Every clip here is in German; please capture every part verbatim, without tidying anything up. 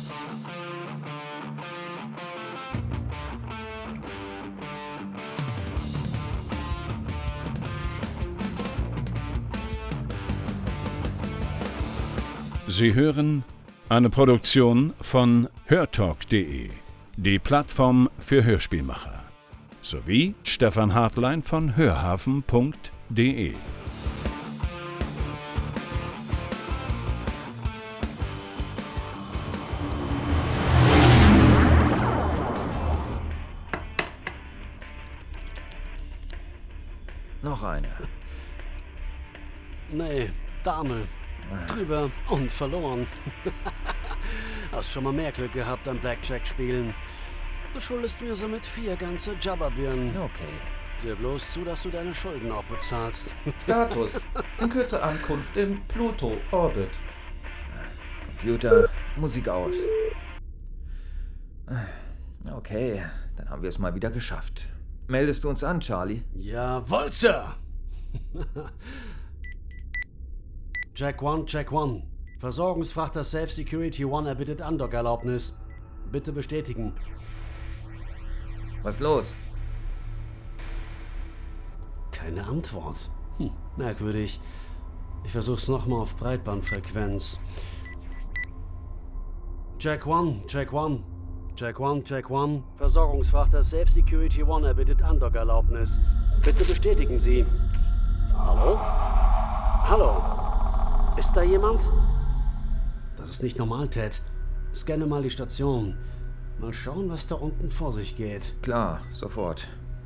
Sie hören eine Produktion von hörtalk punkt de, die Plattform für Hörspielmacher, sowie Stefan Hartlein von hörhafen punkt de. Noch eine. Nee, Dame. Drüber und verloren. Hast schon mal mehr Glück gehabt am Blackjack spielen. Du schuldest mir somit vier ganze Jabberbirnen. Okay. Sieh bloß zu, dass du deine Schulden auch bezahlst. Status. In Kürze Ankunft im Pluto-Orbit. Computer, Musik aus. Okay, dann haben wir es mal wieder geschafft. Meldest du uns an, Charlie? Jawohl, Sir. Jack One, Jack One. Versorgungsfrachter Safe Security One erbittet Andock-Erlaubnis. Bitte bestätigen. Was los? Keine Antwort. Hm, merkwürdig. Ich versuch's nochmal auf Breitbandfrequenz. Jack One, Jack One. Jack One, Jack One. Versorgungsfrachter Safe Security One erbittet Andock-Erlaubnis. Bitte bestätigen Sie. Hallo? Hallo? Ist da jemand? Das ist nicht normal, Ted. Scanne mal die Station. Mal schauen, was da unten vor sich geht. Klar, sofort.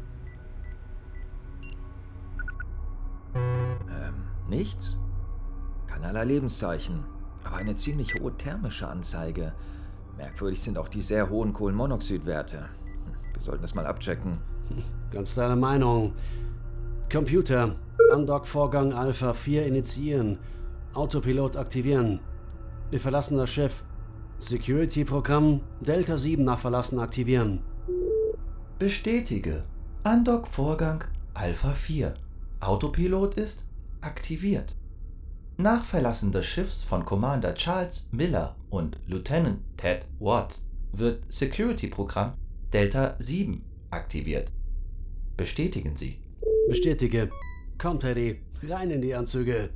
Ähm, nichts? Keinerlei Lebenszeichen, aber eine ziemlich hohe thermische Anzeige. Merkwürdig sind auch die sehr hohen Kohlenmonoxidwerte. Wir sollten das mal abchecken. Ganz deine Meinung. Computer, Undock-Vorgang Alpha vier initiieren. Autopilot aktivieren. Wir verlassen das Schiff. Security-Programm Delta sieben nach Verlassen aktivieren. Bestätige. Undock-Vorgang Alpha vier. Autopilot ist aktiviert. Nach Verlassen des Schiffs von Commander Charles Miller und Lieutenant Ted Watts wird Security-Programm Delta sieben aktiviert. Bestätigen Sie. Bestätige. Komm, Teddy, rein in die Anzüge.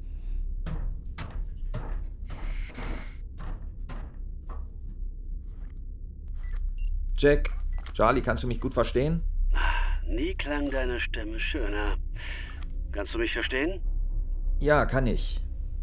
Jack, Charlie, kannst du mich gut verstehen? Nie klang deine Stimme schöner. Kannst du mich verstehen? Ja, kann ich.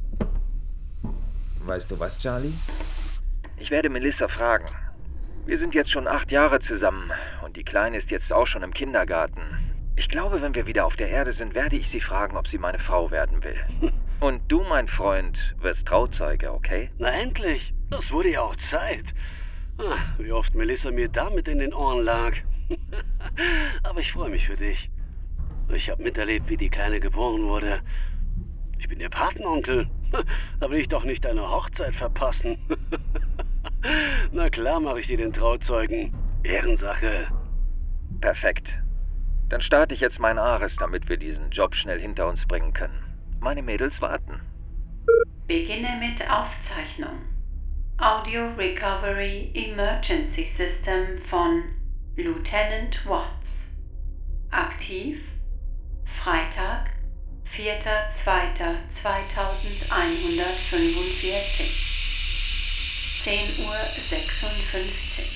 Weißt du was, Charlie? Ich werde Melissa fragen. Wir sind jetzt schon acht Jahre zusammen und die Kleine ist jetzt auch schon im Kindergarten. Ich glaube, wenn wir wieder auf der Erde sind, werde ich sie fragen, ob sie meine Frau werden will. Und du, mein Freund, wirst Trauzeuge, okay? Na endlich! Das wurde ja auch Zeit. Ah, wie oft Melissa mir damit in den Ohren lag. Aber ich freue mich für dich. Ich habe miterlebt, wie die Kleine geboren wurde. Ich bin ihr Patenonkel. Da will ich doch nicht deine Hochzeit verpassen. Na klar mache ich dir den Trauzeugen. Ehrensache. Perfekt. Dann starte ich jetzt mein Ares, damit wir diesen Job schnell hinter uns bringen können. Meine Mädels warten. Beginne mit Aufzeichnung. Audio Recovery Emergency System von Lieutenant Watts. Aktiv Freitag, vierter zweiter zweitausendeinhundertfünfundvierzig. zehn Uhr sechsundfünfzig.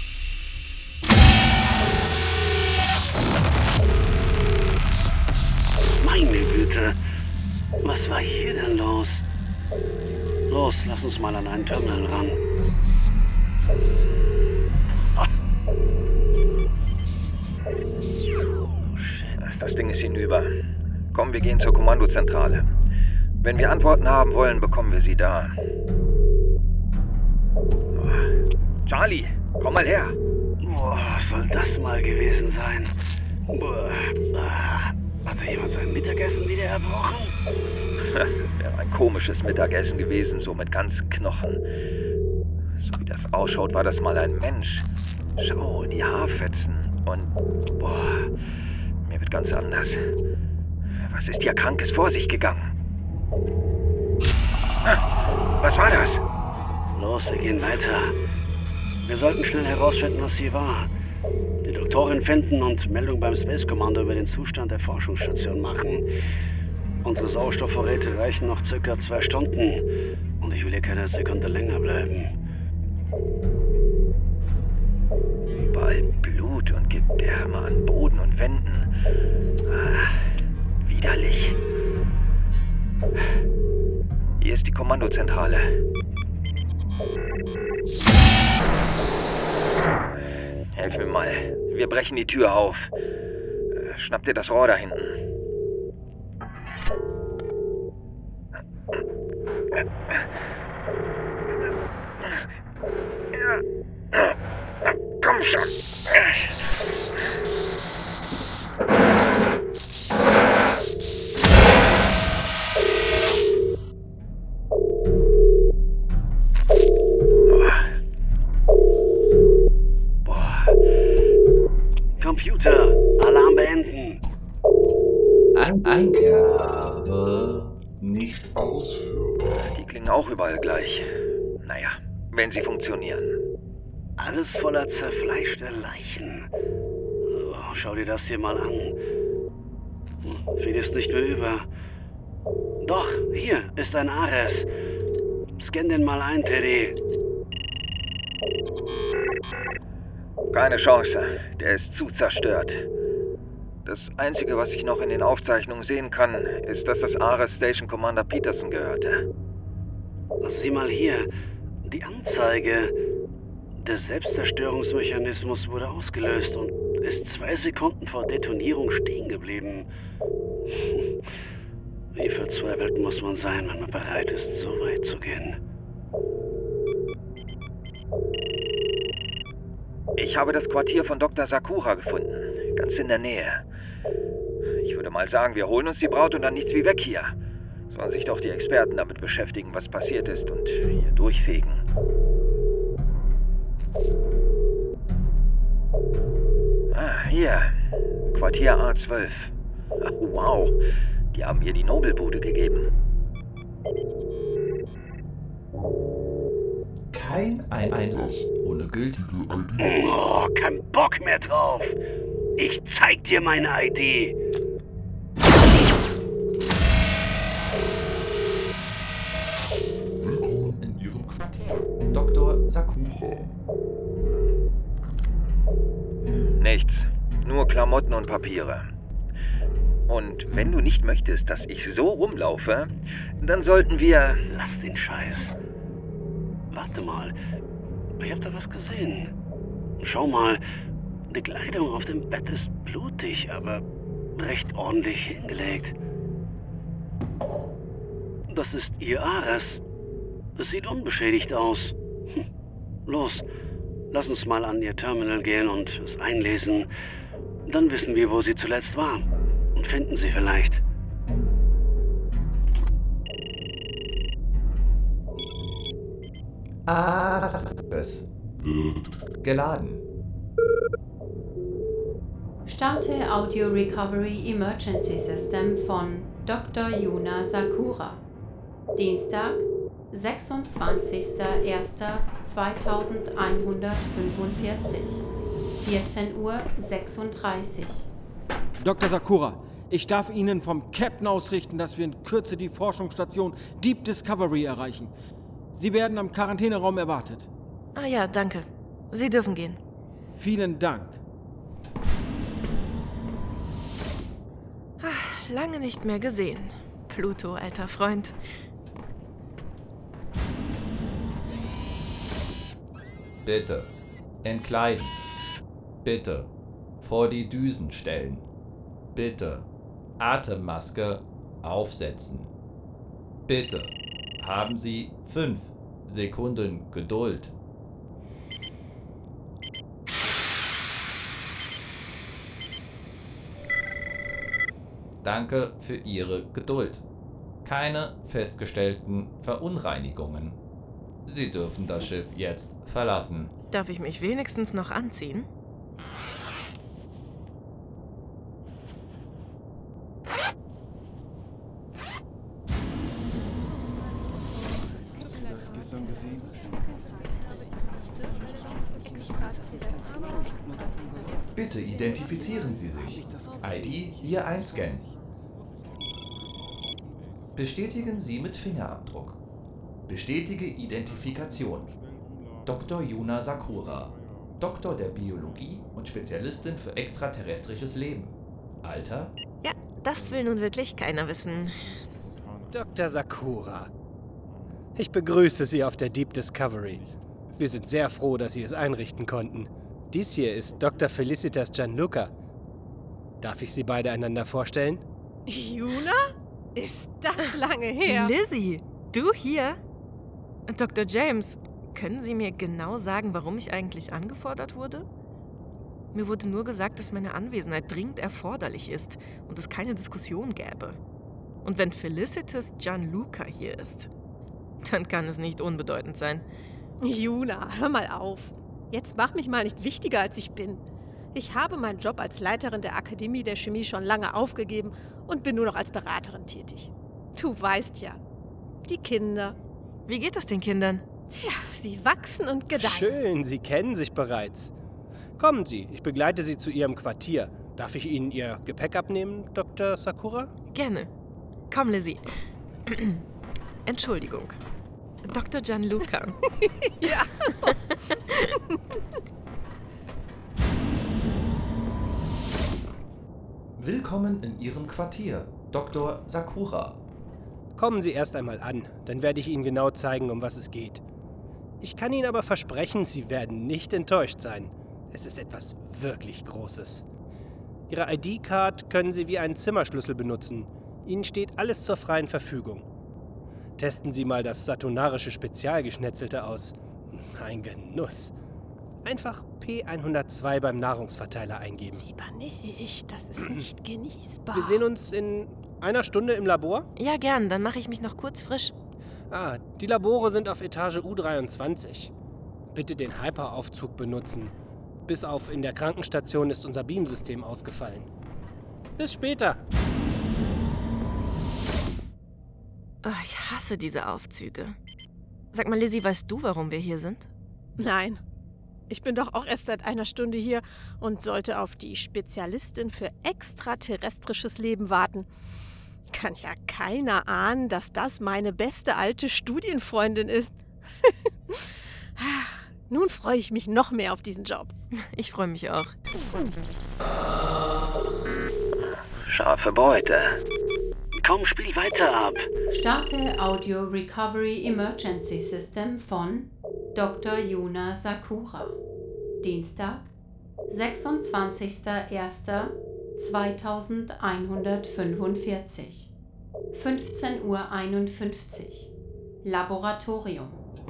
Meine Güte, was war hier denn los? Los, lass uns mal an einen Terminal ran. Ah. Oh, shit. Das Ding ist hinüber. Komm, wir gehen zur Kommandozentrale. Wenn wir Antworten haben wollen, bekommen wir sie da. Oh. Charlie, komm mal her. Boah, was soll das mal gewesen sein? Boah. Ah. Hat da jemand sein Mittagessen wieder erbrochen? Das wäre ein komisches Mittagessen gewesen, so mit ganzen Knochen. So wie das ausschaut, war das mal ein Mensch. Schau, die Haarfetzen und... Boah, mir wird ganz anders. Was ist hier Krankes vor sich gegangen? Was war das? Los, wir gehen weiter. Wir sollten schnell herausfinden, was hier war. Die Doktorin finden und Meldung beim Space Commander über den Zustand der Forschungsstation machen. Unsere Sauerstoffvorräte reichen noch circa zwei Stunden und ich will hier keine Sekunde länger bleiben. Überall Blut und Gedärme an Boden und Wänden. Ah, widerlich. Hier ist die Kommandozentrale. Helf mir mal. Wir brechen die Tür auf. Schnapp dir das Rohr da hinten. Komm schon. Computer, Alarm beenden. An Eingabe nicht ausführbar. Die klingen auch überall gleich. Naja, wenn sie funktionieren. Alles voller zerfleischter Leichen. Oh, schau dir das hier mal an. Viel ist nicht mehr über. Doch, hier ist ein Ares. Scan den mal ein, Teddy. Keine Chance. Der ist zu zerstört. Das Einzige, was ich noch in den Aufzeichnungen sehen kann, ist, dass das Ares Station Commander Peterson gehörte. Sieh mal hier. Die Anzeige. Der Selbstzerstörungsmechanismus wurde ausgelöst und ist zwei Sekunden vor Detonierung stehen geblieben. Wie verzweifelt muss man sein, wenn man bereit ist, so weit zu gehen? Ich habe das Quartier von Doktor Sakura gefunden. Ganz in der Nähe. Ich würde mal sagen, wir holen uns die Braut und dann nichts wie weg hier. Sollen sich doch die Experten damit beschäftigen, was passiert ist und hier durchfegen. Ah, hier. Quartier A zwölf. Ach, wow. Die haben ihr die Nobelbude gegeben. Kein ein Einlass ohne gültige I D. Oh, kein Bock mehr drauf. Ich zeig dir meine I D. Willkommen in Ihrem Quartier. Doktor Sakura. Nichts. Nur Klamotten und Papiere. Und wenn du nicht möchtest, dass ich so rumlaufe, dann sollten wir... Lass den Scheiß. Warte mal. Ich hab da was gesehen. Schau mal. Die Kleidung auf dem Bett ist blutig, aber recht ordentlich hingelegt. Das ist ihr Ares. Es sieht unbeschädigt aus. Hm. Los, lass uns mal an ihr Terminal gehen und es einlesen. Dann wissen wir, wo sie zuletzt war. Und finden sie vielleicht. Ares wird geladen. Starte Audio Recovery Emergency System von Doktor Yuna Sakura. Dienstag, sechsundzwanzigster erster zweitausendeinhundertfünfundvierzig, vierzehn Uhr sechsunddreißig. Doktor Sakura, ich darf Ihnen vom Captain ausrichten, dass wir in Kürze die Forschungsstation Deep Discovery erreichen. Sie werden am Quarantäneraum erwartet. Ah ja, danke. Sie dürfen gehen. Vielen Dank. Ach, lange nicht mehr gesehen. Pluto, alter Freund. Bitte entkleiden. Bitte vor die Düsen stellen. Bitte Atemmaske aufsetzen. Bitte haben Sie fünf Sekunden Geduld. Danke für Ihre Geduld. Keine festgestellten Verunreinigungen. Sie dürfen das Schiff jetzt verlassen. Darf ich mich wenigstens noch anziehen? Hast du das gestern gesehen? Bitte identifizieren Sie sich. I D hier einscannen. Bestätigen Sie mit Fingerabdruck. Bestätige Identifikation. Doktor Yuna Sakura, Doktor der Biologie und Spezialistin für extraterrestrisches Leben. Alter? Ja, das will nun wirklich keiner wissen. Doktor Sakura, ich begrüße Sie auf der Deep Discovery. Wir sind sehr froh, dass Sie es einrichten konnten. Dies hier ist Doktor Felicitas Gianluca. Darf ich Sie beide einander vorstellen? Yuna? Ist das lange her? Lizzie, du hier? Doktor James, können Sie mir genau sagen, warum ich eigentlich angefordert wurde? Mir wurde nur gesagt, dass meine Anwesenheit dringend erforderlich ist und es keine Diskussion gäbe. Und wenn Felicitas Gianluca hier ist, dann kann es nicht unbedeutend sein. Yuna, hör mal auf. Jetzt mach mich mal nicht wichtiger, als ich bin. Ich habe meinen Job als Leiterin der Akademie der Chemie schon lange aufgegeben und bin nur noch als Beraterin tätig. Du weißt ja, die Kinder. Wie geht es den Kindern? Tja, sie wachsen und gedeihen. Schön, Sie kennen sich bereits. Kommen Sie, ich begleite Sie zu Ihrem Quartier. Darf ich Ihnen Ihr Gepäck abnehmen, Doktor Sakura? Gerne. Komm, Lizzie. Entschuldigung. Doktor Gianluca. Ja. Willkommen in Ihrem Quartier, Doktor Sakura. Kommen Sie erst einmal an, dann werde ich Ihnen genau zeigen, um was es geht. Ich kann Ihnen aber versprechen, Sie werden nicht enttäuscht sein. Es ist etwas wirklich Großes. Ihre I D-Card können Sie wie einen Zimmerschlüssel benutzen. Ihnen steht alles zur freien Verfügung. Testen Sie mal das saturnarische Spezialgeschnetzelte aus. Ein Genuss. Einfach P hundertzwei beim Nahrungsverteiler eingeben. Lieber nicht, das ist nicht genießbar. Wir sehen uns in einer Stunde im Labor? Ja, gern. Dann mache ich mich noch kurz frisch. Ah, die Labore sind auf Etage U dreiundzwanzig. Bitte den Hyperaufzug benutzen. Bis auf in der Krankenstation ist unser Beamsystem ausgefallen. Bis später. Oh, ich hasse diese Aufzüge. Sag mal, Lizzie, weißt du, warum wir hier sind? Nein. Ich bin doch auch erst seit einer Stunde hier und sollte auf die Spezialistin für extraterrestrisches Leben warten. Kann ja keiner ahnen, dass das meine beste alte Studienfreundin ist. Nun freue ich mich noch mehr auf diesen Job. Ich freue mich auch. Scharfe Beute. Komm, spiel weiter ab. Starte Audio Recovery Emergency System von Doktor Yuna Sakura. Dienstag, sechsundzwanzigster erster zweitausendeinhundertfünfundvierzig. fünfzehn Uhr einundfünfzig. Laboratorium.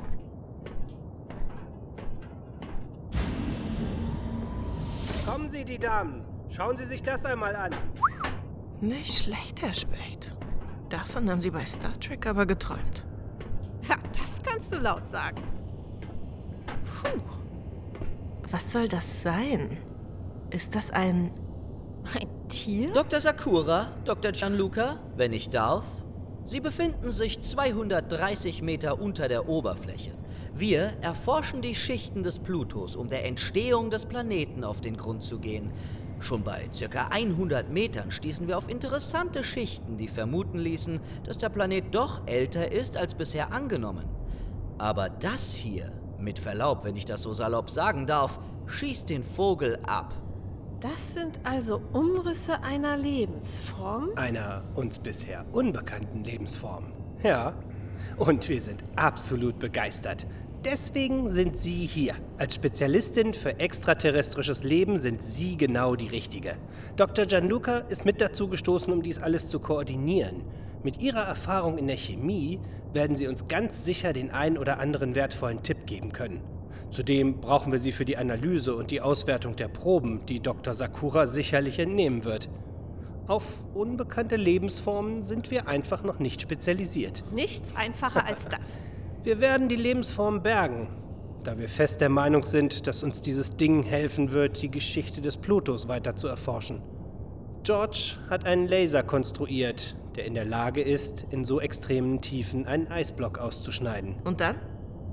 Kommen Sie, die Damen. Schauen Sie sich das einmal an. Nicht schlecht, Herr Specht. Davon haben Sie bei Star Trek aber geträumt. Ja, das kannst du laut sagen. Puh. Was soll das sein? Ist das ein... Ein Tier? Doktor Sakura, Doktor Gianluca, wenn ich darf. Sie befinden sich zweihundertdreißig Meter unter der Oberfläche. Wir erforschen die Schichten des Plutos, um der Entstehung des Planeten auf den Grund zu gehen. Schon bei ca. hundert Metern stießen wir auf interessante Schichten, die vermuten ließen, dass der Planet doch älter ist als bisher angenommen. Aber das hier, mit Verlaub, wenn ich das so salopp sagen darf, schießt den Vogel ab. Das sind also Umrisse einer Lebensform? Einer uns bisher unbekannten Lebensform. Ja, und wir sind absolut begeistert. Deswegen sind Sie hier. Als Spezialistin für extraterrestrisches Leben sind Sie genau die Richtige. Doktor Gianluca ist mit dazu gestoßen, um dies alles zu koordinieren. Mit Ihrer Erfahrung in der Chemie werden Sie uns ganz sicher den einen oder anderen wertvollen Tipp geben können. Zudem brauchen wir Sie für die Analyse und die Auswertung der Proben, die Doktor Sakura sicherlich entnehmen wird. Auf unbekannte Lebensformen sind wir einfach noch nicht spezialisiert. Nichts einfacher als das. Wir werden die Lebensform bergen, da wir fest der Meinung sind, dass uns dieses Ding helfen wird, die Geschichte des Plutos weiter zu erforschen. George hat einen Laser konstruiert, der in der Lage ist, in so extremen Tiefen einen Eisblock auszuschneiden. Und dann?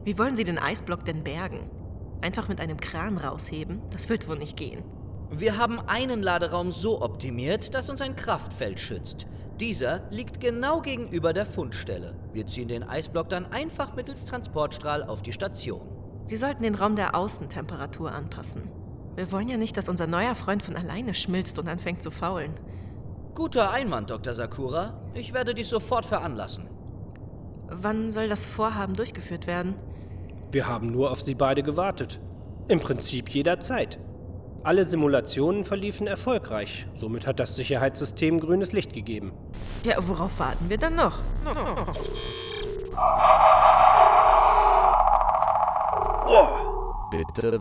Wie wollen Sie den Eisblock denn bergen? Einfach mit einem Kran rausheben? Das wird wohl nicht gehen. Wir haben einen Laderaum so optimiert, dass uns ein Kraftfeld schützt. Dieser liegt genau gegenüber der Fundstelle. Wir ziehen den Eisblock dann einfach mittels Transportstrahl auf die Station. Sie sollten den Raum der Außentemperatur anpassen. Wir wollen ja nicht, dass unser neuer Freund von alleine schmilzt und anfängt zu faulen. Guter Einwand, Doktor Sakura. Ich werde dies sofort veranlassen. Wann soll das Vorhaben durchgeführt werden? Wir haben nur auf Sie beide gewartet. Im Prinzip jederzeit. Alle Simulationen verliefen erfolgreich. Somit hat das Sicherheitssystem grünes Licht gegeben. Ja, worauf warten wir dann noch? Oh. Bitte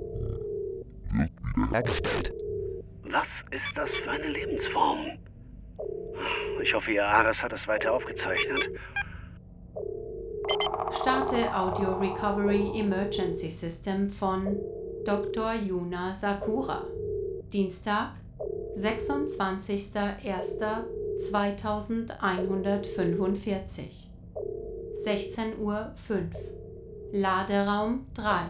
hergestellt. Was ist das für eine Lebensform? Ich hoffe, Ihr Ares hat es weiter aufgezeichnet. Starte Audio Recovery Emergency System von Doktor Yuna Sakura. Dienstag, sechsundzwanzigster erster zweitausendeinhundertfünfundvierzig. sechzehn Uhr fünf. Laderaum drei.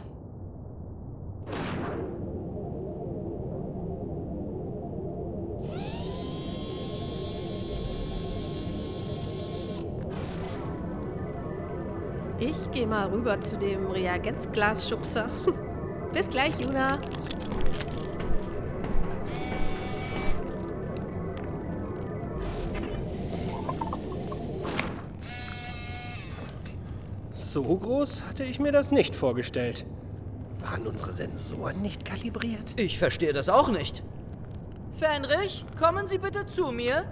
Ich gehe mal rüber zu dem Reagenzglasschubser. Bis gleich, Yuna. So groß hatte ich mir das nicht vorgestellt. Waren unsere Sensoren nicht kalibriert? Ich verstehe das auch nicht. Fenrich, kommen Sie bitte zu mir.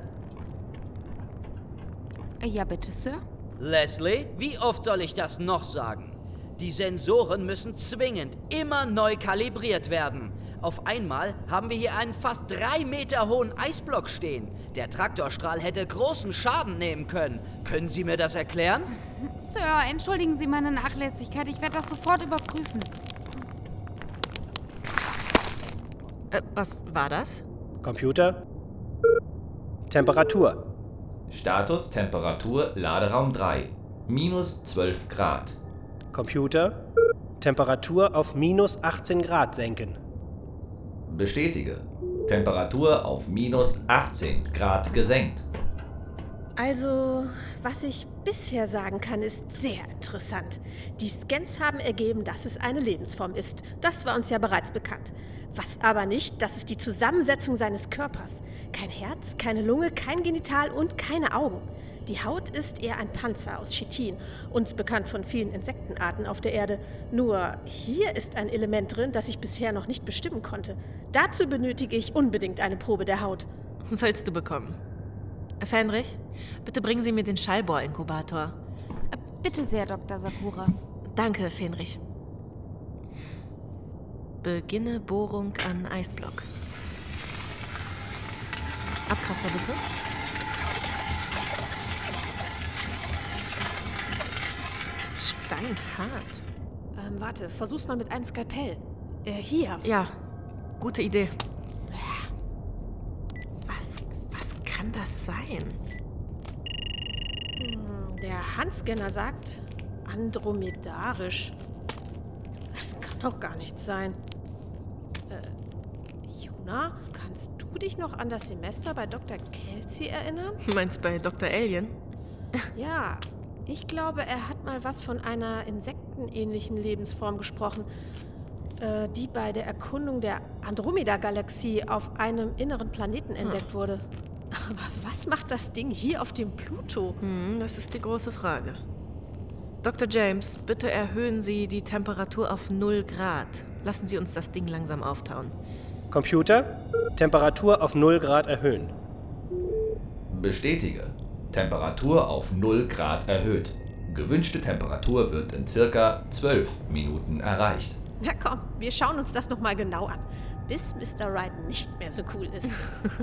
Ja, bitte, Sir. Leslie, wie oft soll ich das noch sagen? Die Sensoren müssen zwingend immer neu kalibriert werden. Auf einmal haben wir hier einen fast drei Meter hohen Eisblock stehen. Der Traktorstrahl hätte großen Schaden nehmen können. Können Sie mir das erklären? Sir, entschuldigen Sie meine Nachlässigkeit. Ich werde das sofort überprüfen. Äh, was war das? Computer. Temperatur. Status Temperatur Laderaum drei. Minus zwölf Grad. Computer. Temperatur auf minus achtzehn Grad senken. Bestätige. Temperatur auf minus achtzehn Grad gesenkt. Also, was ich bisher sagen kann, ist sehr interessant. Die Scans haben ergeben, dass es eine Lebensform ist. Das war uns ja bereits bekannt. Was aber nicht, das ist die Zusammensetzung seines Körpers. Kein Herz, keine Lunge, kein Genital und keine Augen. Die Haut ist eher ein Panzer aus Chitin, uns bekannt von vielen Insektenarten auf der Erde. Nur hier ist ein Element drin, das ich bisher noch nicht bestimmen konnte. Dazu benötige ich unbedingt eine Probe der Haut. Sollst du bekommen. Fenrich, bitte bringen Sie mir den Schallbohrinkubator. Bitte sehr, Doktor Sakura. Danke, Fenrich. Beginne Bohrung an Eisblock. Abkratzer bitte. Steinhart. Ähm, warte, versuch's mal mit einem Skalpell. Äh, hier. Ja, gute Idee. Was, was kann das sein? Hm, der Handscanner sagt andromedarisch. Das kann doch gar nicht sein. Äh, Yuna, kannst du dich noch an das Semester bei Doktor Kelsey erinnern? Meinst bei Doktor Alien? Ja, ich glaube, er hat mal was von einer insektenähnlichen Lebensform gesprochen, äh, die bei der Erkundung der Andromeda-Galaxie auf einem inneren Planeten entdeckt hm. wurde. Aber was macht das Ding hier auf dem Pluto? Hm, das ist die große Frage. Doktor James, bitte erhöhen Sie die Temperatur auf null Grad. Lassen Sie uns das Ding langsam auftauen. Computer, Temperatur auf null Grad erhöhen. Bestätige. Temperatur auf null Grad erhöht. Gewünschte Temperatur wird in circa zwölf Minuten erreicht. Na komm, wir schauen uns das nochmal genau an, bis Mister Wright nicht mehr so cool ist.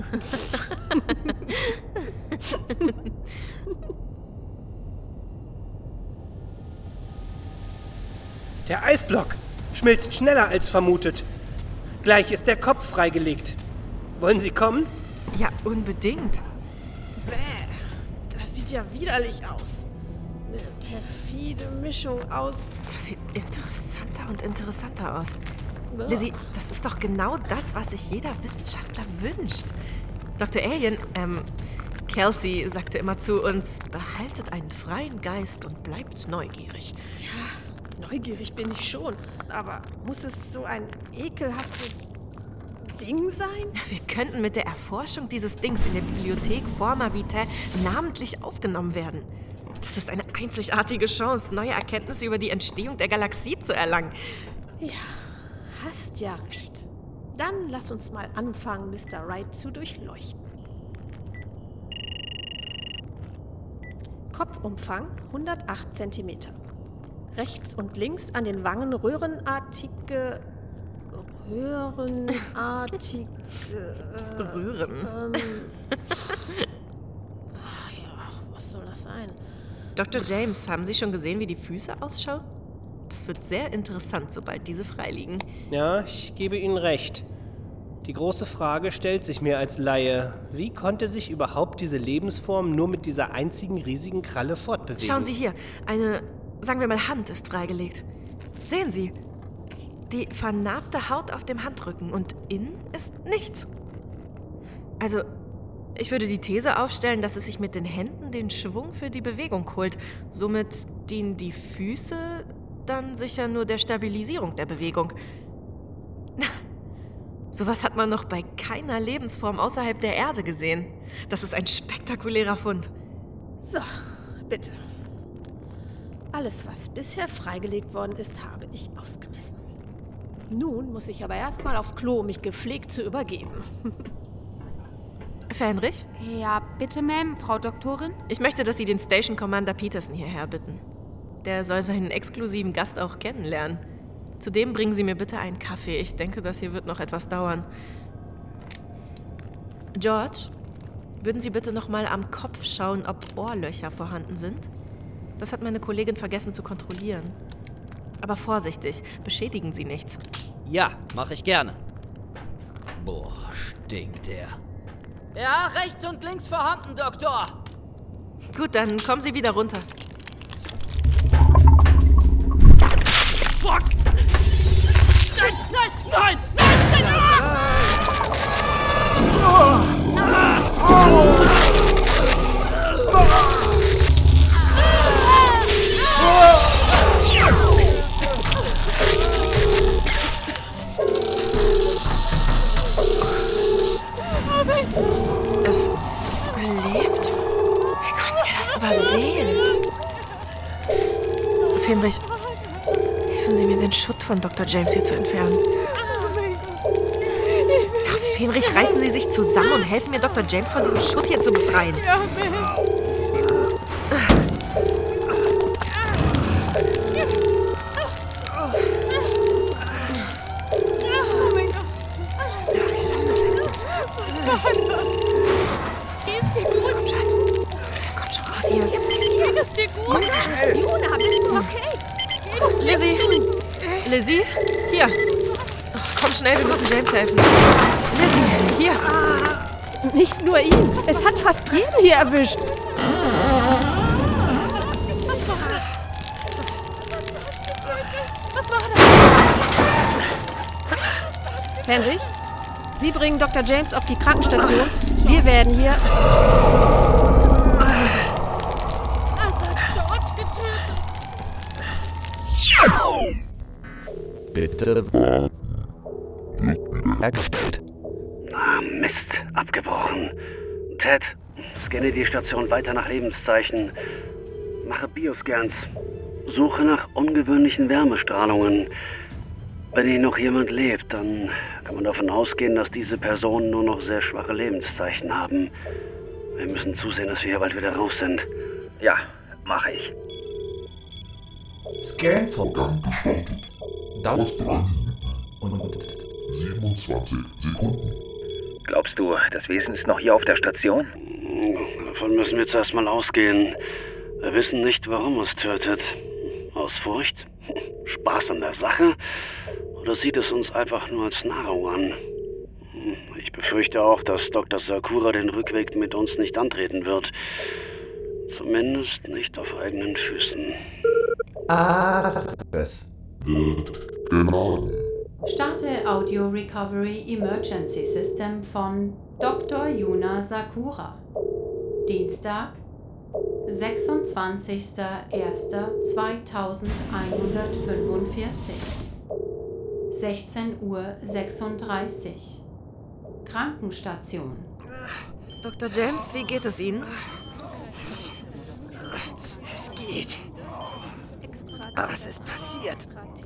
Der Eisblock schmilzt schneller als vermutet. Gleich ist der Kopf freigelegt. Wollen Sie kommen? Ja, unbedingt. Bäh, das sieht ja widerlich aus. Eine perfide Mischung aus... Das sieht interessanter und interessanter aus. Lizzie, das ist doch genau das, was sich jeder Wissenschaftler wünscht. Doktor Alien, ähm, Kelsey sagte immer zu uns, behaltet einen freien Geist und bleibt neugierig. Ja, neugierig bin ich schon. Aber muss es so ein ekelhaftes Ding sein? Wir könnten mit der Erforschung dieses Dings in der Bibliothek Forma Vitae namentlich aufgenommen werden. Das ist eine einzigartige Chance, neue Erkenntnisse über die Entstehung der Galaxie zu erlangen. Ja, hast ja recht. Dann lass uns mal anfangen, Mister Wright zu durchleuchten. Kopfumfang hundertacht Zentimeter. Rechts und links an den Wangen röhrenartige... Röhrenartige... Äh, Röhren? Ähm, ach ja, was soll das sein? Doktor James, haben Sie schon gesehen, wie die Füße ausschauen? Das wird sehr interessant, sobald diese freiliegen. Ja, ich gebe Ihnen recht. Die große Frage stellt sich mir als Laie. Wie konnte sich überhaupt diese Lebensform nur mit dieser einzigen riesigen Kralle fortbewegen? Schauen Sie hier, eine, sagen wir mal, Hand ist freigelegt. Sehen Sie, die vernarbte Haut auf dem Handrücken und innen ist nichts. Also, ich würde die These aufstellen, dass es sich mit den Händen den Schwung für die Bewegung holt. Somit dienen die Füße dann sicher nur der Stabilisierung der Bewegung. Sowas hat man noch bei keiner Lebensform außerhalb der Erde gesehen. Das ist ein spektakulärer Fund. So, bitte. Alles, was bisher freigelegt worden ist, habe ich ausgemessen. Nun muss ich aber erstmal aufs Klo, um mich gepflegt zu übergeben. Fenrich? Ja, bitte, Ma'am, Frau Doktorin? Ich möchte, dass Sie den Station Commander Peterson hierher bitten. Der soll seinen exklusiven Gast auch kennenlernen. Zudem bringen Sie mir bitte einen Kaffee. Ich denke, das hier wird noch etwas dauern. George, würden Sie bitte noch mal am Kopf schauen, ob Ohrlöcher vorhanden sind? Das hat meine Kollegin vergessen zu kontrollieren. Aber vorsichtig, beschädigen Sie nichts. Ja, mache ich gerne. Boah, stinkt der. Ja, rechts und links vorhanden, Doktor. Gut, dann kommen Sie wieder runter. Fuck! Nein, nein, nein, nein, nein! Es lebt? Wie konnten wir das übersehen? Fenrich, helfen Sie mir, den Schutt von Doktor James hier zu entfernen. Ja, Fenrich, reißen Sie sich zusammen und helfen mir, Doktor James von diesem Schutt hier zu befreien. Ja, Geht's dir gut? Komm schon. Komm schon raus hier. Geht es dir gut? Juna, bist du okay? Lizzie! Lizzie? Hier. Komm schnell, wir müssen James helfen. Lizzie, hier. Nicht nur ihn. Es hat fast jeden hier erwischt. Was war das? Fenrich, Sie bringen Doktor James auf die Krankenstation. Wir werden hier... Das hat George getötet. Bitte hergestellt. Ah, Mist, abgebrochen. Ted, scanne die Station weiter nach Lebenszeichen. Mache Bioscans. Suche nach ungewöhnlichen Wärmestrahlungen. Wenn hier noch jemand lebt, dann kann man davon ausgehen, dass diese Personen nur noch sehr schwache Lebenszeichen haben. Wir müssen zusehen, dass wir hier bald wieder raus sind. Ja, mache ich. Scan-Vorgang gestartet. Dauert und siebenundzwanzig Sekunden. Glaubst du, das Wesen ist noch hier auf der Station? Davon müssen wir zuerst mal ausgehen. Wir wissen nicht, warum es tötet. Aus Furcht? Spaß an der Sache? Oder sieht es uns einfach nur als Nahrung an? Ich befürchte auch, dass Doktor Sakura den Rückweg mit uns nicht antreten wird. Zumindest nicht auf eigenen Füßen. Ares. wird geladen. Starte Audio Recovery Emergency System von Doktor Yuna Sakura. Dienstag, sechsundzwanzigster erster zweitausendeinhundertfünfundvierzig. sechzehn Uhr sechsunddreißig. Krankenstation. Doktor James, wie geht es Ihnen? Es geht. Aber was ist passiert?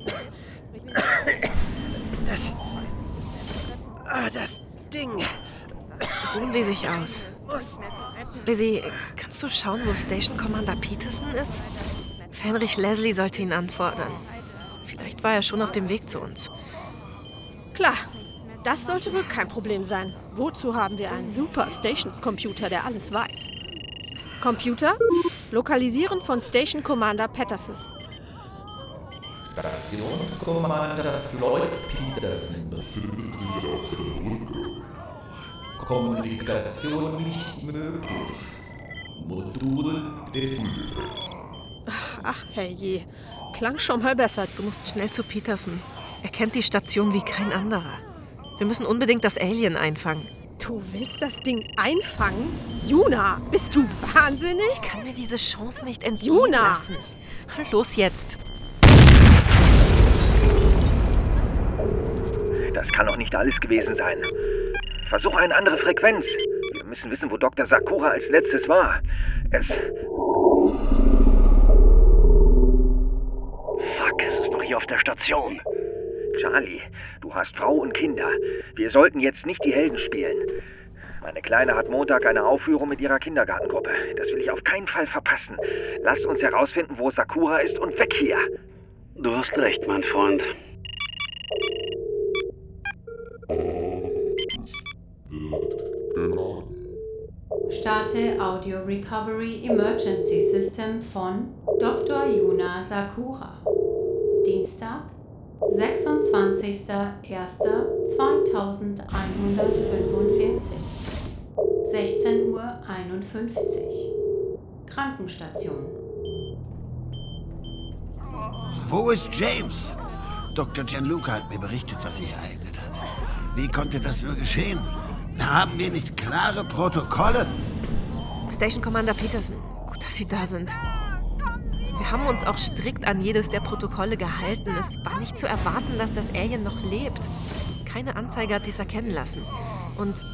Das... Ah, das Ding. Ruhen Sie sich aus. Lizzie, kannst du schauen, wo Station Commander Peterson ist? Fenrich Leslie sollte ihn anfordern. Vielleicht war er schon auf dem Weg zu uns. Klar, das sollte wohl kein Problem sein. Wozu haben wir einen super Station-Computer, der alles weiß? Computer, lokalisieren von Station Commander Patterson. Stationskommander Floyd Peterson befindet sich auf der Brücke. Kommunikation nicht möglich. Modul defekt. Ach, herrje. Klang schon mal besser. Du musst schnell zu Peterson. Er kennt die Station wie kein anderer. Wir müssen unbedingt das Alien einfangen. Du willst das Ding einfangen? Yuna, bist du wahnsinnig? Ich kann mir diese Chance nicht entgehen Yuna! lassen. Los jetzt. Das kann doch nicht alles gewesen sein. Versuche eine andere Frequenz. Wir müssen wissen, wo Doktor Sakura als letztes war. Es... Fuck, es ist doch hier auf der Station. Charlie, du hast Frau und Kinder. Wir sollten jetzt nicht die Helden spielen. Meine Kleine hat Montag eine Aufführung mit ihrer Kindergartengruppe. Das will ich auf keinen Fall verpassen. Lass uns herausfinden, wo Sakura ist und weg hier. Du hast recht, mein Freund. Starte Audio Recovery Emergency System von Doktor Yuna Sakura. Dienstag, sechsundzwanzigster erster zweitausendeinhundertfünfundvierzig. sechzehn Uhr einundfünfzig. Krankenstation. Wo ist James? Doktor Gianluca hat mir berichtet, was sich ereignet hat. Wie konnte das nur geschehen? Haben wir nicht klare Protokolle? Station Commander Peterson, gut, dass Sie da sind. Wir haben uns auch strikt an jedes der Protokolle gehalten. Es war nicht zu erwarten, dass das Alien noch lebt. Keine Anzeige hat dies erkennen lassen. Und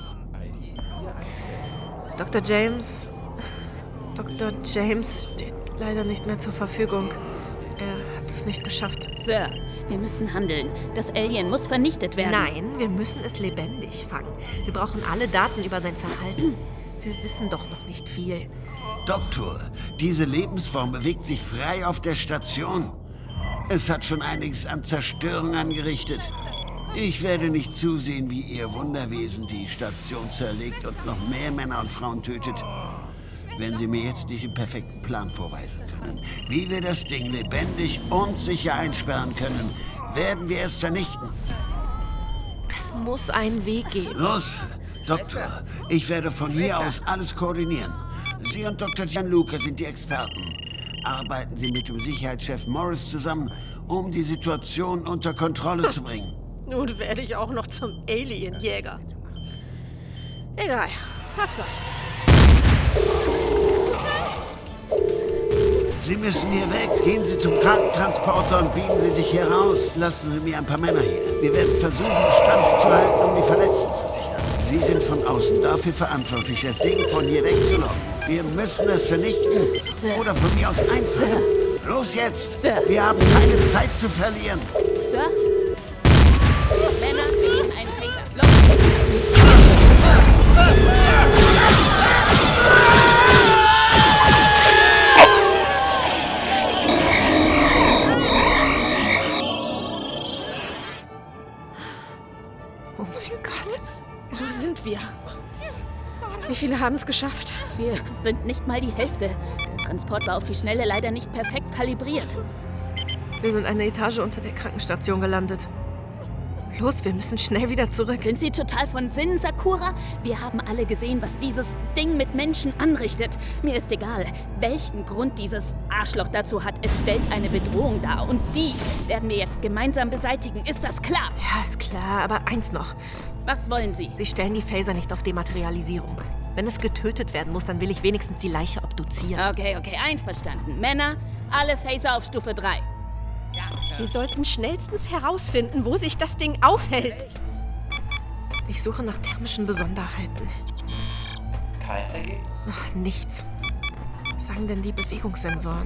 Doktor James... Doktor James steht leider nicht mehr zur Verfügung. Er hat es nicht geschafft. Sir, wir müssen handeln. Das Alien muss vernichtet werden. Nein, wir müssen es lebendig fangen. Wir brauchen alle Daten über sein Verhalten. Wir wissen doch noch nicht viel. Doktor, diese Lebensform bewegt sich frei auf der Station. Es hat schon einiges an Zerstörung angerichtet. Ich werde nicht zusehen, wie Ihr Wunderwesen die Station zerlegt und noch mehr Männer und Frauen tötet, wenn Sie mir jetzt nicht den perfekten Plan vorweisen können. Wie wir das Ding lebendig und sicher einsperren können, werden wir es vernichten. Es muss einen Weg geben. Los, Doktor, ich werde von hier aus alles koordinieren. Sie und Doktor Gianluca sind die Experten. Arbeiten Sie mit dem Sicherheitschef Morris zusammen, um die Situation unter Kontrolle zu bringen. Nun werde ich auch noch zum Alienjäger. Egal, was soll's. Sie müssen hier weg. Gehen Sie zum Krankentransporter und biegen Sie sich hier raus. Lassen Sie mir ein paar Männer hier. Wir werden versuchen, Stand zu halten, um die Verletzten zu sichern. Sie sind von außen dafür verantwortlich, das Ding von hier wegzulocken. Wir müssen es vernichten. Sir. Oder von mir aus einfangen. Sir. Los jetzt! Sir. Wir haben keine Zeit zu verlieren. Sir? Männer, kriegen einen Phaser. Los! Oh mein Gott. Wo sind wir? Wie viele haben es geschafft? Wir sind nicht mal die Hälfte. Der Transport war auf die Schnelle leider nicht perfekt kalibriert. Wir sind eine Etage unter der Krankenstation gelandet. Los, wir müssen schnell wieder zurück. Sind Sie total von Sinnen, Sakura? Wir haben alle gesehen, was dieses Ding mit Menschen anrichtet. Mir ist egal, welchen Grund dieses Arschloch dazu hat. Es stellt eine Bedrohung dar und die werden wir jetzt gemeinsam beseitigen. Ist das klar? Ja, ist klar, aber eins noch. Was wollen Sie? Sie stellen die Phaser nicht auf Dematerialisierung. Wenn es getötet werden muss, dann will ich wenigstens die Leiche obduzieren. Okay, okay, einverstanden. Männer, alle Phaser auf Stufe drei. Wir sollten schnellstens herausfinden, wo sich das Ding aufhält. Ich suche nach thermischen Besonderheiten. Kein Ergebnis. Ach, nichts. Was sagen denn die Bewegungssensoren?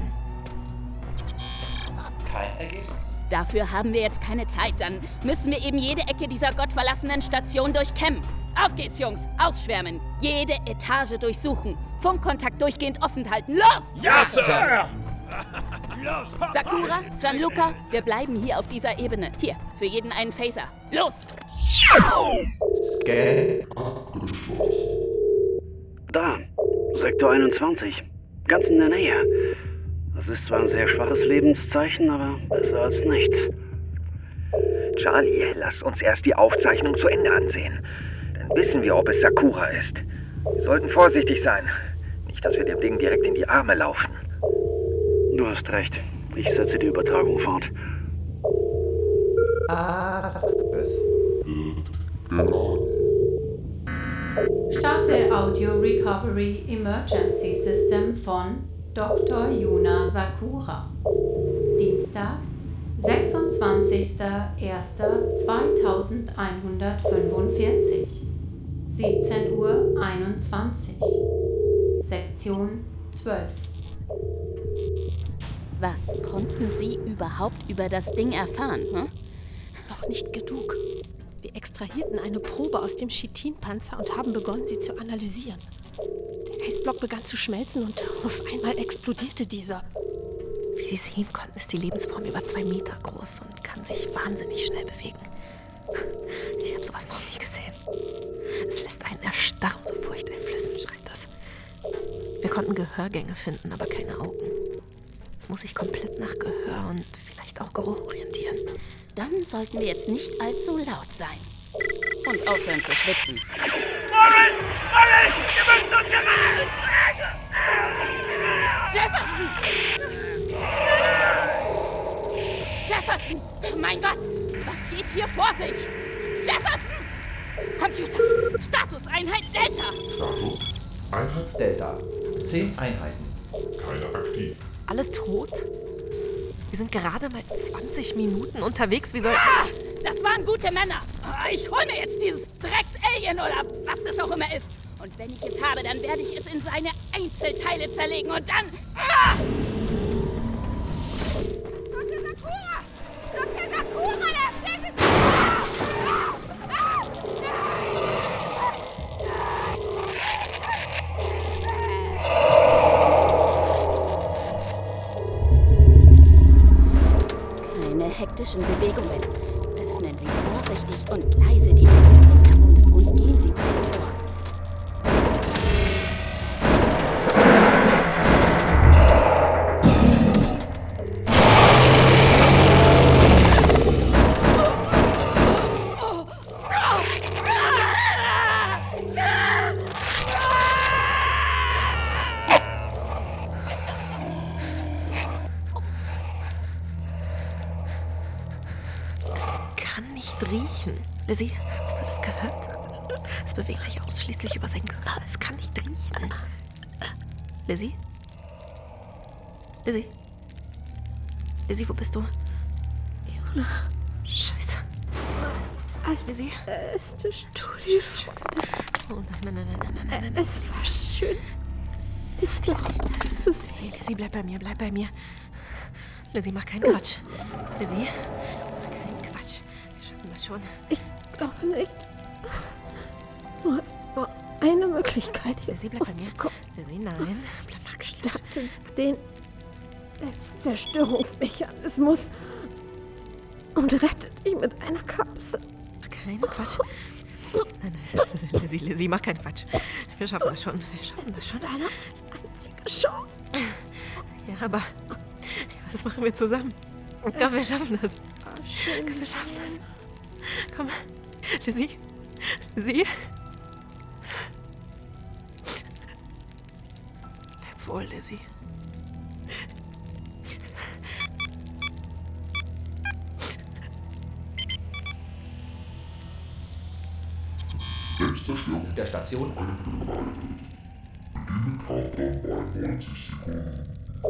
Kein Ergebnis. Dafür haben wir jetzt keine Zeit. Dann müssen wir eben jede Ecke dieser gottverlassenen Station durchkämmen. Auf geht's, Jungs. Ausschwärmen. Jede Etage durchsuchen. Funkkontakt durchgehend offen halten. Los! Ja, Sir! Sakura, Gianluca, wir bleiben hier auf dieser Ebene. Hier, für jeden einen Phaser. Los! Scan. Da, Sektor einundzwanzig. Ganz in der Nähe. Das ist zwar ein sehr schwaches Lebenszeichen, aber besser als nichts. Charlie, lass uns erst die Aufzeichnung zu Ende ansehen. Dann wissen wir, ob es Sakura ist. Wir sollten vorsichtig sein. Nicht, dass wir dem Ding direkt in die Arme laufen. Du hast recht. Ich setze die Übertragung fort. Achtes. Starte Audio Recovery Emergency System von Doktor Yuna Sakura. Dienstag, sechsundzwanzigster erster zweitausendeinhundertfünfundvierzig. siebzehn Uhr einundzwanzig. Sektion zwölf. Was konnten Sie überhaupt über das Ding erfahren? Hm? Noch nicht genug. Wir extrahierten eine Probe aus dem Chitinpanzer und haben begonnen, sie zu analysieren. Der Eisblock begann zu schmelzen und auf einmal explodierte dieser. Wie Sie sehen konnten, ist die Lebensform über zwei Meter groß und kann sich wahnsinnig schnell bewegen. Ich habe sowas noch nie gesehen. Es lässt einen erstarren, so furchteinflößend schreit das. Wir konnten Gehörgänge finden, aber keine Augen. Es muss sich komplett nach Gehör und vielleicht auch Geruch orientieren. Dann sollten wir jetzt nicht allzu laut sein. Und aufhören zu schwitzen. Morris! Morris! Ihr müsst uns gerade! Jefferson! Jefferson! Mein Gott! Was geht hier vor sich? Jefferson! Computer! Statuseinheit Delta! Status Einheit Delta. Zehn Einheiten. Keine aktiv. Alle tot? Wir sind gerade mal zwanzig Minuten unterwegs. Wie soll... Ah, das waren gute Männer. Ich hol mir jetzt dieses Drecks-Alien oder was das auch immer ist. Und wenn ich es habe, dann werde ich es in seine Einzelteile zerlegen und dann... Ah! Doktor Sakura! Doktor Sakura, der Ding ist... hektischen Bewegungen. Öffnen Sie vorsichtig und leise die Türen hinter uns und gehen Sie beide vor. Riechen. Lizzie, hast du das gehört? Es bewegt sich ausschließlich über sein Gehör. Es kann nicht riechen. Lizzie? Lizzie? Lizzie, wo bist du? Juna. Scheiße. Lizzie? Erste Studie. Oh nein, nein, nein, nein, nein, nein, nein. Es war schön, dich noch zu sehen. Lizzie, bleib bei mir, bleib bei mir. Lizzie, mach keinen Quatsch. Lizzie? Das schon. Ich glaube nicht. Du hast nur eine Möglichkeit, hier Lizzie, bleib bei mir. Lizzie, nein. Bleib mach Starte den Selbstzerstörungsmechanismus und rette dich mit einer Kapsel. Mach keinen Quatsch. Nein, nein. Lizzie, Lizzie, mach keinen Quatsch. Wir schaffen das schon. Wir schaffen das schon. Deine einzige Chance. Ja, aber was machen wir zusammen? Komm, wir schaffen das. Schön. Komm, wir schaffen das. Komm, Lizzie. Lizzie. Leb wohl, Lizzie. Selbstzerstörung der Station an. Bedienen Countdown bei neunzig Sekunden.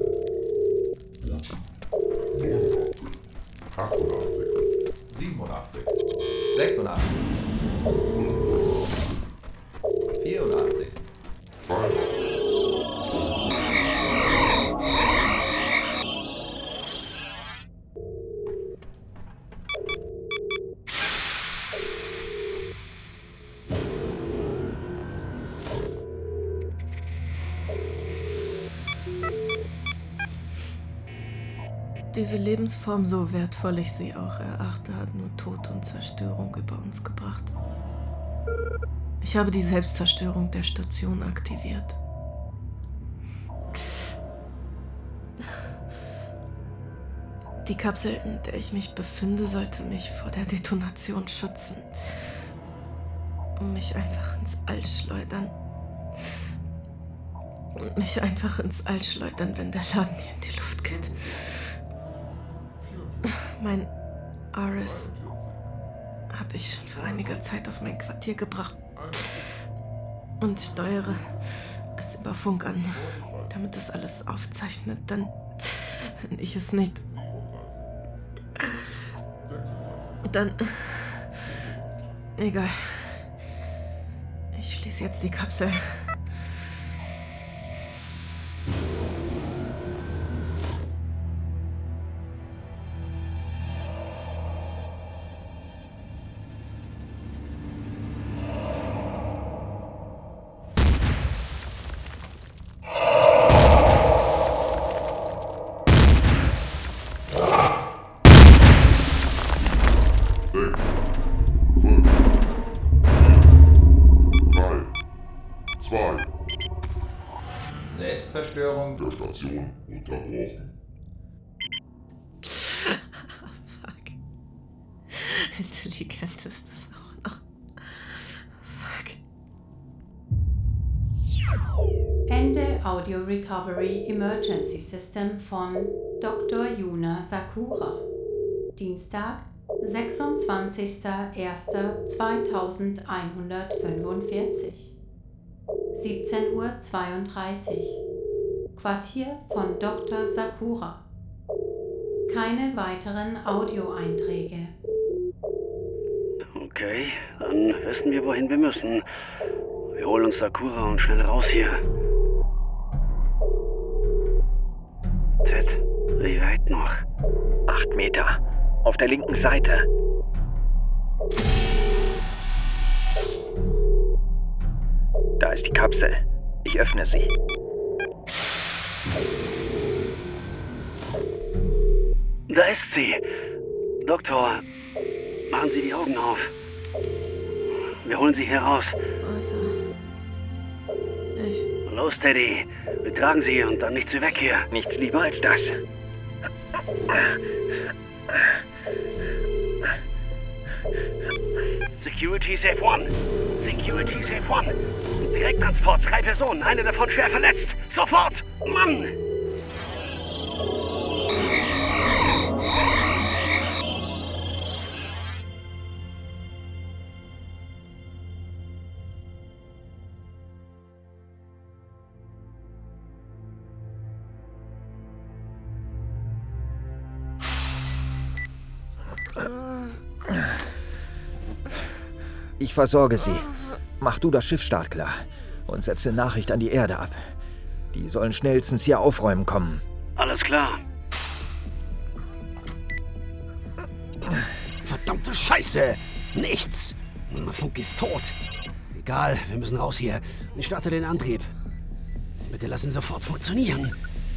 neunundachtzig, achtundachtzig, siebenundachtzig, sechsundachtzig, vierundachtzig, dreiundachtzig. Diese Lebensform, so wertvoll ich sie auch erachte, hat nur Tod und Zerstörung über uns gebracht. Ich habe die Selbstzerstörung der Station aktiviert. Die Kapsel, in der ich mich befinde, sollte mich vor der Detonation schützen. Und mich einfach ins All schleudern. Und mich einfach ins All schleudern, wenn der Laden hier in die Luft geht. Mein Ares habe ich schon vor einiger Zeit auf mein Quartier gebracht und steuere es über Funk an, damit es alles aufzeichnet, dann, wenn ich es nicht, dann, egal, ich schließe jetzt die Kapsel. Selbstzerstörung der Station unterbrochen. Fuck. Intelligent ist das auch noch. Fuck. Ende Audio Recovery Emergency System von Doktor Yuna Sakura. Dienstag, sechsundzwanzigster erster zweitausendeinhundertfünfundvierzig. siebzehn Uhr zweiunddreißig. Quartier von Doktor Sakura. Keine weiteren Audioeinträge. Okay, dann wissen wir, wohin wir müssen. Wir holen uns Sakura und schnell raus hier. Ted, wie weit noch? Acht Meter. Auf der linken Seite. Da ist die Kapsel. Ich öffne sie. Da ist sie. Doktor, machen Sie die Augen auf. Wir holen Sie hier raus. Also, ich... Los, Teddy. Wir tragen Sie und dann nichts wie weg hier. Nichts lieber als das. Security Safe One. Security Safe One. Direkttransport, drei Personen, eine davon schwer verletzt. Sofort! Mann! Ich versorge Sie. Mach du das Schiff startklar und setze Nachricht an die Erde ab. Die sollen schnellstens hier aufräumen kommen. Alles klar. Verdammte Scheiße! Nichts! Funk ist tot. Egal, wir müssen raus hier. Ich starte den Antrieb. Bitte lassen Sie sofort funktionieren.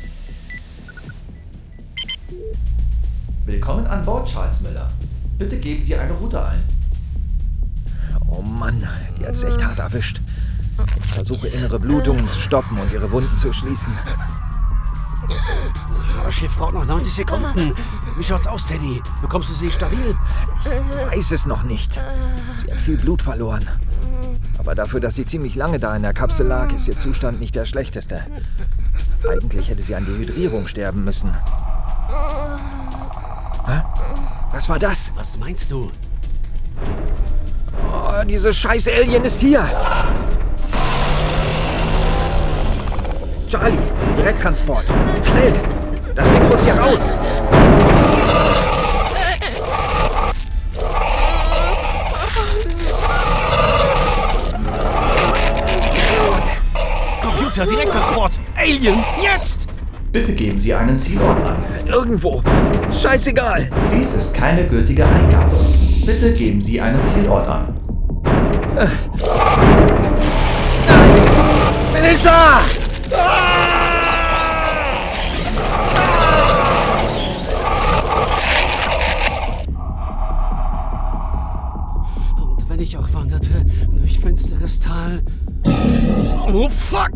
Willkommen an Bord, Charles Miller. Bitte geben Sie eine Route ein. Oh Mann, die hat's echt hart erwischt. Ich versuche innere Blutungen zu stoppen und ihre Wunden zu schließen. Das Schiff braucht noch neunzig Sekunden. Wie schaut's aus, Teddy? Bekommst du sie stabil? Ich weiß es noch nicht. Sie hat viel Blut verloren. Aber dafür, dass sie ziemlich lange da in der Kapsel lag, ist ihr Zustand nicht der schlechteste. Eigentlich hätte sie an Dehydrierung sterben müssen. Hä? Was war das? Was meinst du? Oh, dieses scheiß Alien ist hier! Charlie, Direkttransport. Schnell! Das Ding muss hier raus! Computer, Direkttransport! Alien, jetzt! Bitte geben Sie einen Zielort an. Irgendwo. Scheißegal. Dies ist keine gültige Eingabe. Bitte geben Sie einen Zielort an. Äh. Nein! Melissa! Und wenn ich auch wanderte durch finsteres Tal... Oh, fuck!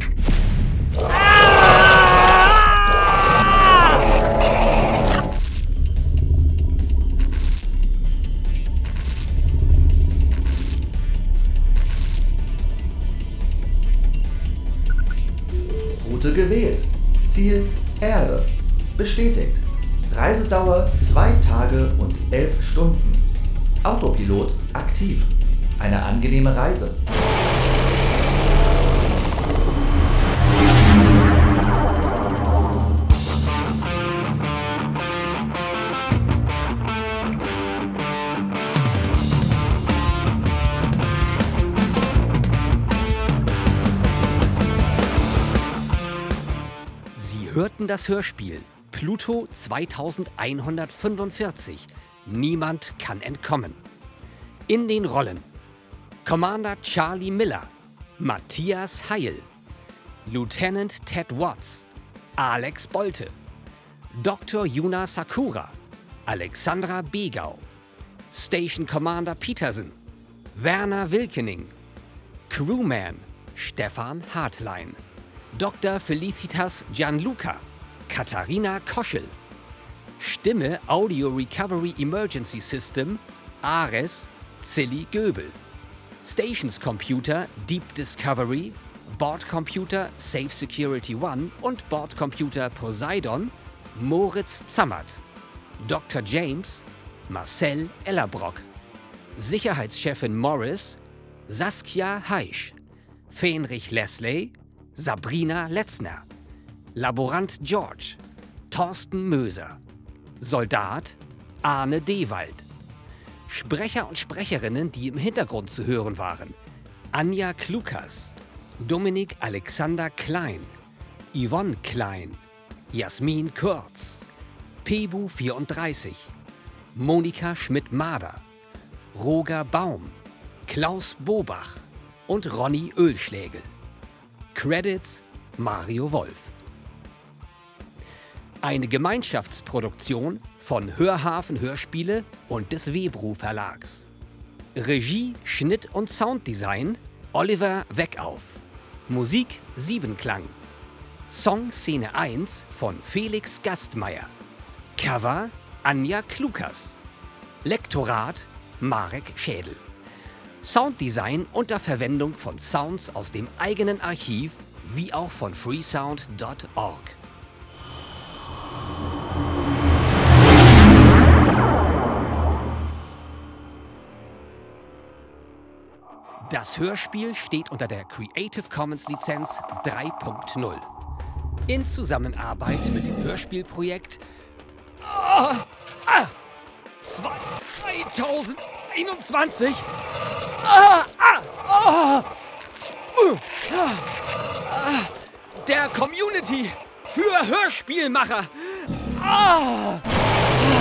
Route gewählt. Ziel Erde. Bestätigt. Reisedauer zwei Tage und elf Stunden. Autopilot aktiv. Eine angenehme Reise. Hörten das Hörspiel Pluto zweitausendeinhundertfünfundvierzig. Niemand kann entkommen. In den Rollen Commander Charlie Miller, Matthias Heil, Lieutenant Ted Watts, Alex Bolte, Doktor Yuna Sakura, Alexandra Begau, Station Commander Peterson, Werner Wilkening, Crewman Stefan Hartlein, Doktor Felicitas Gianluca, Katharina Koschel. Stimme Audio Recovery Emergency System, Ares, Zilli Göbel. Stations Computer, Deep Discovery, Bordcomputer, Safe Security One und Bordcomputer Poseidon, Moritz Zammert. Doktor James, Marcel Ellerbrock. Sicherheitschefin Morris, Saskia Heisch. Fenrich Leslie, Sabrina Letzner, Laborant George, Thorsten Möser, Soldat Arne Dewald, Sprecher und Sprecherinnen, die im Hintergrund zu hören waren: Anja Klukas, Dominik Alexander Klein, Yvonne Klein, Jasmin Kurz, Pebu vierunddreißig, Monika Schmidt-Mader, Roger Baum, Klaus Bobach und Ronny Ölschlägel. Credits Mario Wolf. Eine Gemeinschaftsproduktion von Hörhafen Hörspiele und des Webru Verlags. Regie, Schnitt und Sounddesign Oliver Weckauf. Musik Siebenklang. Song Szene eins von Felix Gastmeier. Cover Anja Klukas. Lektorat Marek Schädel. Sounddesign unter Verwendung von Sounds aus dem eigenen Archiv wie auch von freesound punkt org. Das Hörspiel steht unter der Creative Commons Lizenz drei Punkt null. In Zusammenarbeit mit dem Hörspielprojekt oh, ah, zweitausendeinundzwanzig ah, ah, oh, uh, ah, der Community für Hörspielmacher. Ah, ah.